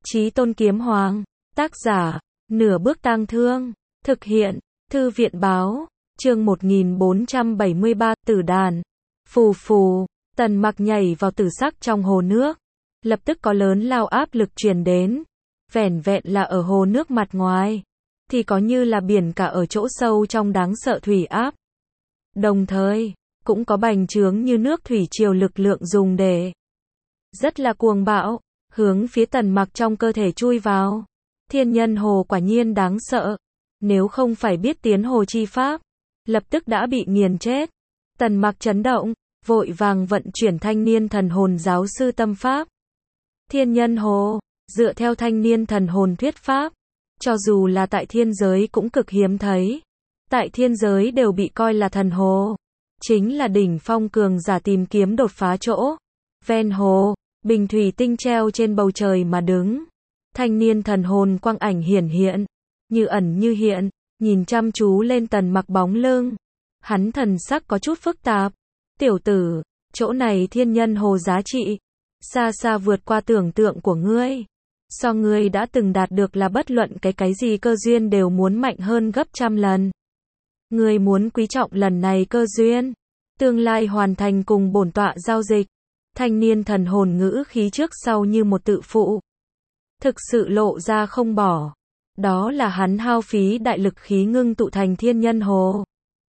Chí Tôn Kiếm Hoàng. Tác giả, Nửa Bước Tang Thương. Thực hiện, Thư viện báo. Chương 1473, Tử đàn. Phù phù, Tần Mặc nhảy vào tử sắc trong hồ nước. Lập tức có lớn lao áp lực truyền đến. Vẻn vẹn là ở hồ nước mặt ngoài, thì có như là biển cả ở chỗ sâu trong đáng sợ thủy áp. Đồng thời, cũng có bành trướng như nước thủy triều lực lượng dùng để rất là cuồng bạo, hướng phía Tần Mặc trong cơ thể chui vào. Thiên Nhân Hồ quả nhiên đáng sợ. Nếu không phải biết tiến hồ chi pháp, lập tức đã bị nghiền chết. Tần Mặc chấn động, vội vàng vận chuyển Thanh Niên Thần Hồn giáo sư tâm pháp. Thiên Nhân Hồ, dựa theo Thanh Niên Thần Hồn thuyết pháp, cho dù là tại thiên giới cũng cực hiếm thấy. Tại thiên giới đều bị coi là thần hồ, chính là đỉnh phong cường giả tìm kiếm đột phá chỗ. Ven hồ, bình thủy tinh treo trên bầu trời mà đứng. Thanh Niên Thần Hồn quang ảnh hiển hiện, như ẩn như hiện, nhìn chăm chú lên Tần Mặc bóng lưng. Hắn thần sắc có chút phức tạp. Tiểu tử, chỗ này Thiên Nhân Hồ giá trị xa xa vượt qua tưởng tượng của ngươi. So ngươi đã từng đạt được là bất luận cái gì cơ duyên đều muốn mạnh hơn gấp trăm lần. Ngươi muốn quý trọng lần này cơ duyên, tương lai hoàn thành cùng bổn tọa giao dịch. Thanh Niên Thần Hồn ngữ khí trước sau như một tự phụ, thực sự lộ ra không bỏ. Đó là hắn hao phí đại lực khí ngưng tụ thành Thiên Nhân Hồ,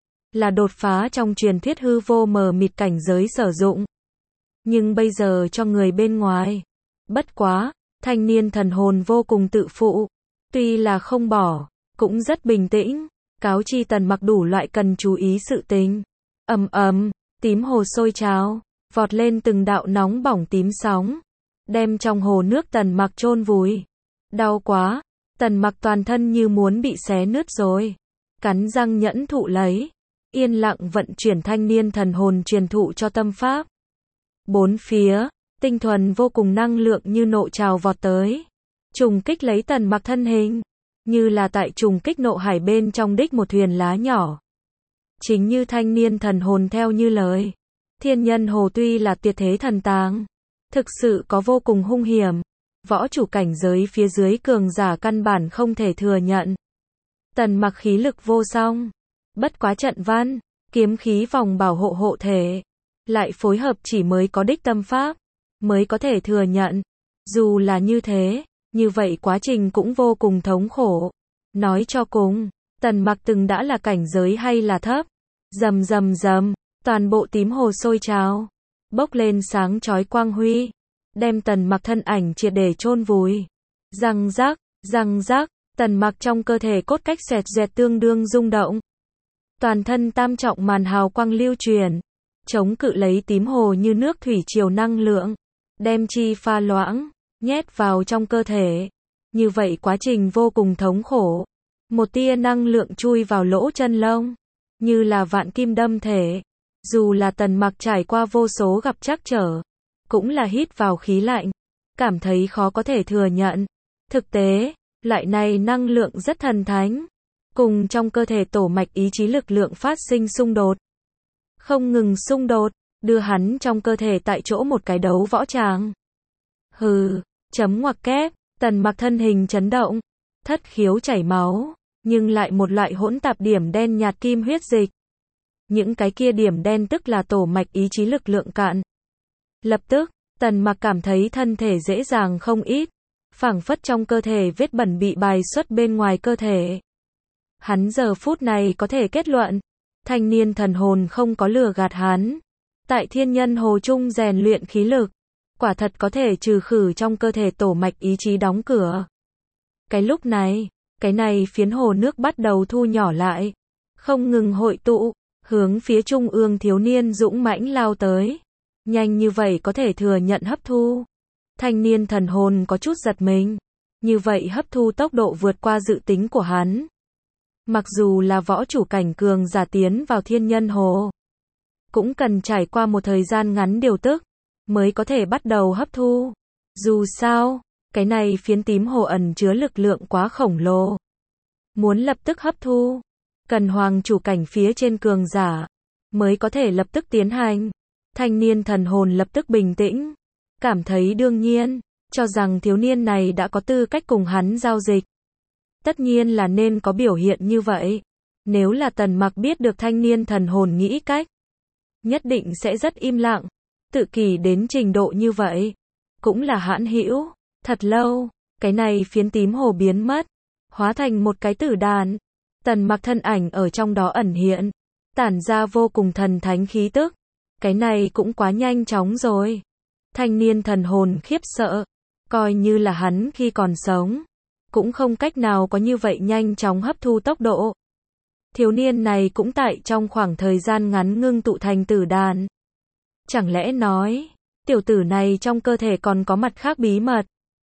là đột phá trong truyền thuyết hư vô mờ mịt cảnh giới sử dụng. Nhưng bây giờ cho người bên ngoài, bất quá, Thanh Niên Thần Hồn vô cùng tự phụ, tuy là không bỏ, cũng rất bình tĩnh, cáo chi Tần Mặc đủ loại cần chú ý sự tình. Ầm ầm, tím hồ sôi trào, vọt lên từng đạo nóng bỏng tím sóng, đem trong hồ nước Tần Mặc chôn vùi. Đau quá, Tần Mặc toàn thân như muốn bị xé nứt rồi, cắn răng nhẫn thụ lấy, yên lặng vận chuyển Thanh Niên Thần Hồn truyền thụ cho tâm pháp. Bốn phía, tinh thuần vô cùng năng lượng như nộ trào vọt tới, trùng kích lấy Tần Mặc thân hình, như là tại trùng kích nộ hải bên trong đích một thuyền lá nhỏ. Chính như Thanh Niên Thần Hồn theo như lời, Thiên Nhân Hồ tuy là tuyệt thế thần tàng, thực sự có vô cùng hung hiểm, võ chủ cảnh giới phía dưới cường giả căn bản không thể thừa nhận. Tần Mặc khí lực vô song, bất quá trận văn, kiếm khí vòng bảo hộ hộ thể, lại phối hợp chỉ mới có đích tâm pháp, mới có thể thừa nhận. Dù là như thế, như vậy quá trình cũng vô cùng thống khổ. Nói cho cùng, Tần Mặc từng đã là cảnh giới hay là thấp. Rầm rầm rầm, toàn bộ tím hồ sôi trào, bốc lên sáng chói quang huy, đem Tần Mặc thân ảnh triệt để chôn vùi. Răng rắc, Tần Mặc trong cơ thể cốt cách xoẹt xoẹt tương đương rung động. Toàn thân tam trọng màn hào quang lưu truyền, chống cự lấy tím hồ như nước thủy triều năng lượng, đem chi pha loãng, nhét vào trong cơ thể. Như vậy quá trình vô cùng thống khổ. Một tia năng lượng chui vào lỗ chân lông, như là vạn kim đâm thể. Dù là Tần Mặc trải qua vô số gặp trắc trở, cũng là hít vào khí lạnh, cảm thấy khó có thể thừa nhận. Thực tế, loại này năng lượng rất thần thánh, cùng trong cơ thể tổ mạch ý chí lực lượng phát sinh xung đột. Không ngừng xung đột, đưa hắn trong cơ thể tại chỗ một cái đấu võ tràng. Hừ, chấm ngoặc kép, Tần Mặc thân hình chấn động, thất khiếu chảy máu, nhưng lại một loại hỗn tạp điểm đen nhạt kim huyết dịch. Những cái kia điểm đen tức là tổ mạch ý chí lực lượng cạn. Lập tức, Tần Mặc cảm thấy thân thể dễ dàng không ít, phảng phất trong cơ thể vết bẩn bị bài xuất bên ngoài cơ thể. Hắn giờ phút này có thể kết luận, Thanh Niên Thần Hồn không có lừa gạt hắn. Tại Thiên Nhân Hồ trung rèn luyện khí lực, quả thật có thể trừ khử trong cơ thể tổ mạch ý chí đóng cửa. Cái lúc này, cái này phiến hồ nước bắt đầu thu nhỏ lại, không ngừng hội tụ, hướng phía trung ương thiếu niên dũng mãnh lao tới. Nhanh như vậy có thể thừa nhận hấp thu. Thanh Niên Thần Hồn có chút giật mình. Như vậy hấp thu tốc độ vượt qua dự tính của hắn. Mặc dù là võ chủ cảnh cường giả tiến vào Thiên Nhân Hồ, cũng cần trải qua một thời gian ngắn điều tức, mới có thể bắt đầu hấp thu. Dù sao, cái này phiến tím hồ ẩn chứa lực lượng quá khổng lồ. Muốn lập tức hấp thu, cần hoàng chủ cảnh phía trên cường giả, mới có thể lập tức tiến hành. Thanh Niên Thần Hồn lập tức bình tĩnh, cảm thấy đương nhiên, cho rằng thiếu niên này đã có tư cách cùng hắn giao dịch. Tất nhiên là nên có biểu hiện như vậy. Nếu là Tần Mặc biết được thanh niên thần hồn nghĩ cách, nhất định sẽ rất im lặng. Tự kỷ đến trình độ như vậy, cũng là hãn hữu. Thật lâu, cái này phiến tím hồ biến mất, hóa thành một cái tử đàn. Tần Mặc thân ảnh ở trong đó ẩn hiện, tản ra vô cùng thần thánh khí tức. Cái này cũng quá nhanh chóng rồi. Thanh niên thần hồn khiếp sợ, coi như là hắn khi còn sống, cũng không cách nào có như vậy nhanh chóng hấp thu tốc độ. Thiếu niên này cũng tại trong khoảng thời gian ngắn ngưng tụ thành tử đàn. Chẳng lẽ nói, tiểu tử này trong cơ thể còn có mặt khác bí mật?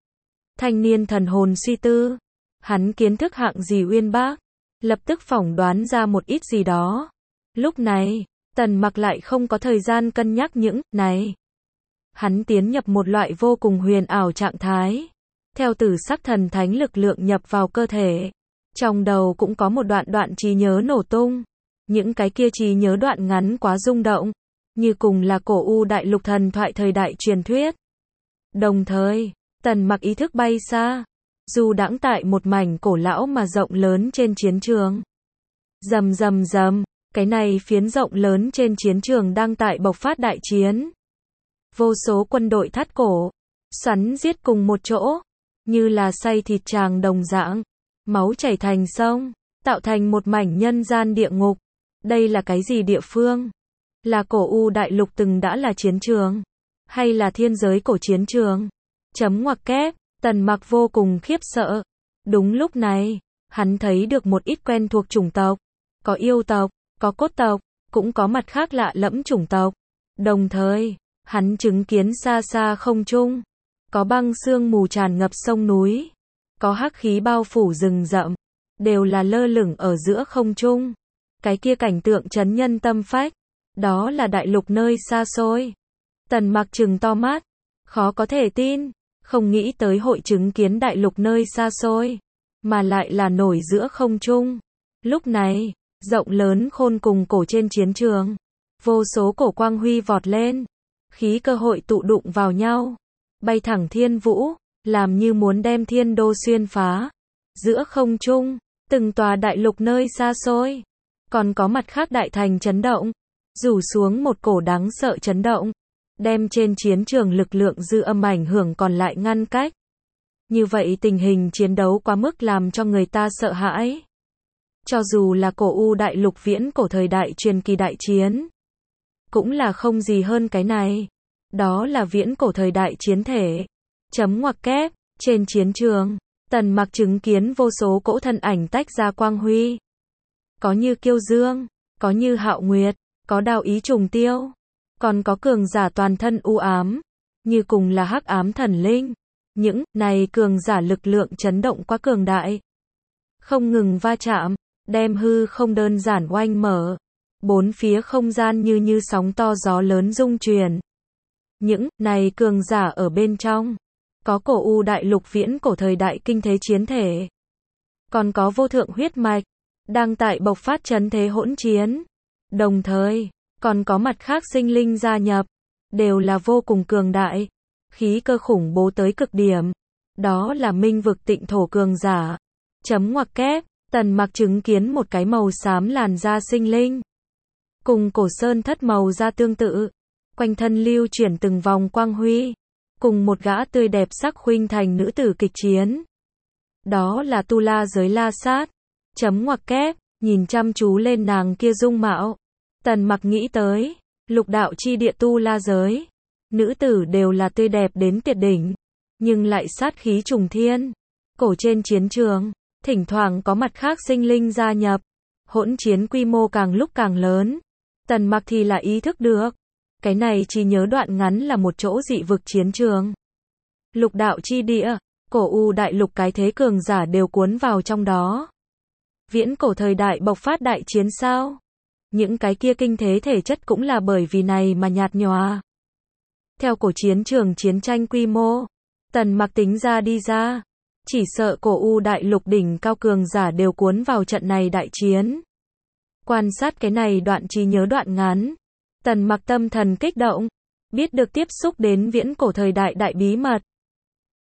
Thanh niên thần hồn suy tư, hắn kiến thức hạng gì uyên bác, lập tức phỏng đoán ra một ít gì đó. Lúc này, Tần Mặc lại không có thời gian cân nhắc những này. Hắn tiến nhập một loại vô cùng huyền ảo trạng thái. Theo tử sắc thần thánh lực lượng nhập vào cơ thể, trong đầu cũng có một đoạn trí nhớ nổ tung. Những cái kia trí nhớ đoạn ngắn quá rung động, như cùng là cổ u đại lục thần thoại thời đại truyền thuyết. Đồng thời, Tần Mặc ý thức bay xa, du đãng tại một mảnh cổ lão mà rộng lớn trên chiến trường. Rầm rầm rầm, cái này phiến rộng lớn trên chiến trường đang tại bộc phát đại chiến. Vô số quân đội thắt cổ, xoắn giết cùng một chỗ, như là xay thịt chàng đồng dạng, máu chảy thành sông, tạo thành một mảnh nhân gian địa ngục. Đây là cái gì địa phương? Là cổ u đại lục từng đã là chiến trường? Hay là thiên giới cổ chiến trường? Chấm ngoặc kép, Tần Mặc vô cùng khiếp sợ. Đúng lúc này, hắn thấy được một ít quen thuộc chủng tộc. Có yêu tộc, có cốt tộc, cũng có mặt khác lạ lẫm chủng tộc. Đồng thời, hắn chứng kiến xa xa không trung, có băng sương mù tràn ngập sông núi, có hắc khí bao phủ rừng rậm, đều là lơ lửng ở giữa không trung. Cái kia cảnh tượng chấn nhân tâm phách, đó là đại lục nơi xa xôi. Tần Mặc trừng to mắt, khó có thể tin, không nghĩ tới hội chứng kiến đại lục nơi xa xôi, mà lại là nổi giữa không trung. Lúc này, rộng lớn khôn cùng cổ trên chiến trường, vô số cổ quang huy vọt lên, khí cơ hội tụ đụng vào nhau, bay thẳng thiên vũ, làm như muốn đem thiên đô xuyên phá. Giữa không trung, từng tòa đại lục nơi xa xôi, còn có mặt khác đại thành chấn động, rủ xuống một cổ đáng sợ chấn động, đem trên chiến trường lực lượng dư âm ảnh hưởng còn lại ngăn cách. Như vậy tình hình chiến đấu quá mức làm cho người ta sợ hãi. Cho dù là cổ u đại lục viễn cổ thời đại truyền kỳ đại chiến, cũng là không gì hơn cái này. Đó là viễn cổ thời đại chiến thể. Chấm ngoặc kép, trên chiến trường, Tần Mặc chứng kiến vô số cỗ thân ảnh tách ra quang huy. Có như Kiêu Dương, có như Hạo Nguyệt, có Đao Ý Trùng Tiêu, còn có cường giả toàn thân u ám, như cùng là hắc ám thần linh. Những này cường giả lực lượng chấn động quá cường đại, không ngừng va chạm, đem hư không đơn giản oanh mở. Bốn phía không gian như sóng to gió lớn rung chuyển. Những này cường giả ở bên trong, có cổ u đại lục viễn cổ thời đại kinh thế chiến thể, còn có vô thượng huyết mạch, đang tại bộc phát chấn thế hỗn chiến. Đồng thời, còn có mặt khác sinh linh gia nhập, đều là vô cùng cường đại, khí cơ khủng bố tới cực điểm. Đó là minh vực tịnh thổ cường giả. Chấm ngoặc kép, Tần Mặc chứng kiến một cái màu xám làn da sinh linh, cùng cổ sơn thất màu da tương tự, quanh thân lưu chuyển từng vòng quang huy, cùng một gã tươi đẹp sắc khuynh thành nữ tử kịch chiến. Đó là Tu La giới La Sát. Chấm ngoặc kép, nhìn chăm chú lên nàng kia dung mạo, Tần Mặc nghĩ tới, lục đạo chi địa Tu La giới, nữ tử đều là tươi đẹp đến tuyệt đỉnh, nhưng lại sát khí trùng thiên. Cổ trên chiến trường, thỉnh thoảng có mặt khác sinh linh gia nhập, hỗn chiến quy mô càng lúc càng lớn. Tần Mặc thì là ý thức được, cái này chỉ nhớ đoạn ngắn là một chỗ dị vực chiến trường. Lục đạo chi địa, cổ u đại lục cái thế cường giả đều cuốn vào trong đó. Viễn cổ thời đại bộc phát đại chiến sao? Những cái kia kinh thế thể chất cũng là bởi vì này mà nhạt nhòa. Theo cổ chiến trường chiến tranh quy mô, Tần Mặc tính ra đi ra, chỉ sợ cổ u đại lục đỉnh cao cường giả đều cuốn vào trận này đại chiến. Quan sát cái này đoạn trí nhớ đoạn ngắn, Tần Mặc tâm thần kích động, biết được tiếp xúc đến viễn cổ thời đại đại bí mật.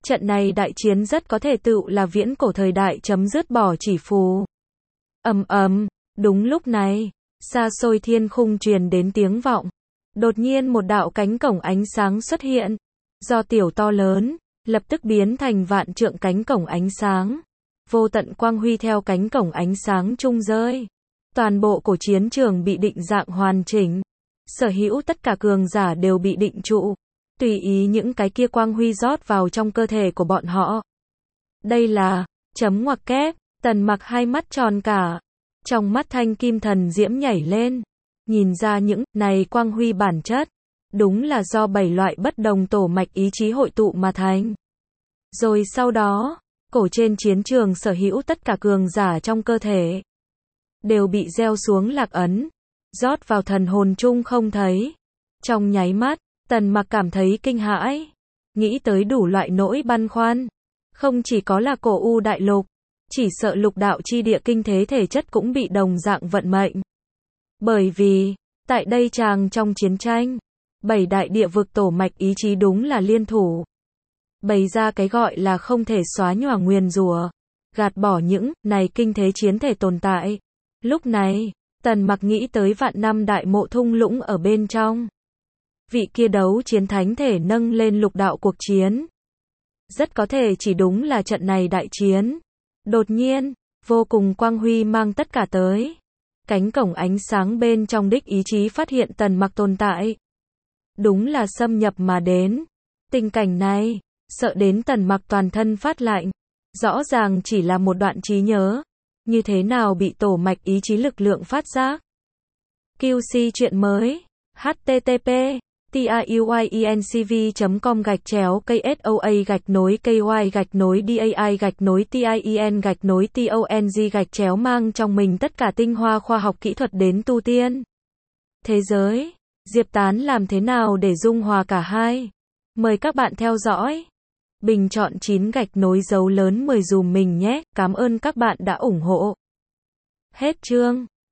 Trận này đại chiến rất có thể tựu là viễn cổ thời đại chấm dứt bỏ chỉ phù. Ầm ầm, đúng lúc này, xa xôi thiên khung truyền đến tiếng vọng. Đột nhiên một đạo cánh cổng ánh sáng xuất hiện, do tiểu to lớn, lập tức biến thành vạn trượng cánh cổng ánh sáng. Vô tận quang huy theo cánh cổng ánh sáng trung rơi. Toàn bộ cổ chiến trường bị định dạng hoàn chỉnh. Sở hữu tất cả cường giả đều bị định trụ. Tùy ý những cái kia quang huy rót vào trong cơ thể của bọn họ. Đây là, chấm ngoặc kép, Tần Mặc hai mắt tròn cả. Trong mắt thanh kim thần diễm nhảy lên. Nhìn ra những này quang huy bản chất. Đúng là do 7 loại bất đồng tổ mạch ý chí hội tụ mà thành. Rồi sau đó, cổ trên chiến trường sở hữu tất cả cường giả trong cơ thể. Đều bị gieo xuống lạc ấn. Rót vào thần hồn chung không thấy. Trong nháy mắt, Tần Mặc cảm thấy kinh hãi. Nghĩ tới đủ loại nỗi băn khoăn. Không chỉ có là cổ u đại lục. Chỉ sợ lục đạo chi địa kinh thế thể chất cũng bị đồng dạng vận mệnh. Bởi vì, tại đây chàng trong chiến tranh, 7 đại địa vực tổ mạch ý chí đúng là liên thủ. Bày ra cái gọi là không thể xóa nhòa nguyền rủa, gạt bỏ những này kinh thế chiến thể tồn tại. Lúc này, Tần Mặc nghĩ tới vạn năm đại mộ thung lũng ở bên trong. Vị kia đấu chiến thánh thể nâng lên lục đạo cuộc chiến. Rất có thể chỉ đúng là trận này đại chiến. Đột nhiên, vô cùng quang huy mang tất cả tới. Cánh cổng ánh sáng bên trong đích ý chí phát hiện Tần Mặc tồn tại. Đúng là xâm nhập mà đến. Tình cảnh này, sợ đến Tần Mặc toàn thân phát lạnh. Rõ ràng chỉ là một đoạn trí nhớ. Như thế nào bị tổ mạch ý chí lực lượng phát giác. QC chuyện mới. http tiuyencv.com/KSOA-KY-DAI-TIEN-TONG mang trong mình tất cả tinh hoa khoa học kỹ thuật đến tu tiên. Thế giới, Diệp Tán làm thế nào để dung hòa cả hai? Mời các bạn theo dõi. Bình chọn 9 gạch nối dấu lớn 10 dùm mình nhé, cảm ơn các bạn đã ủng hộ. Hết chương.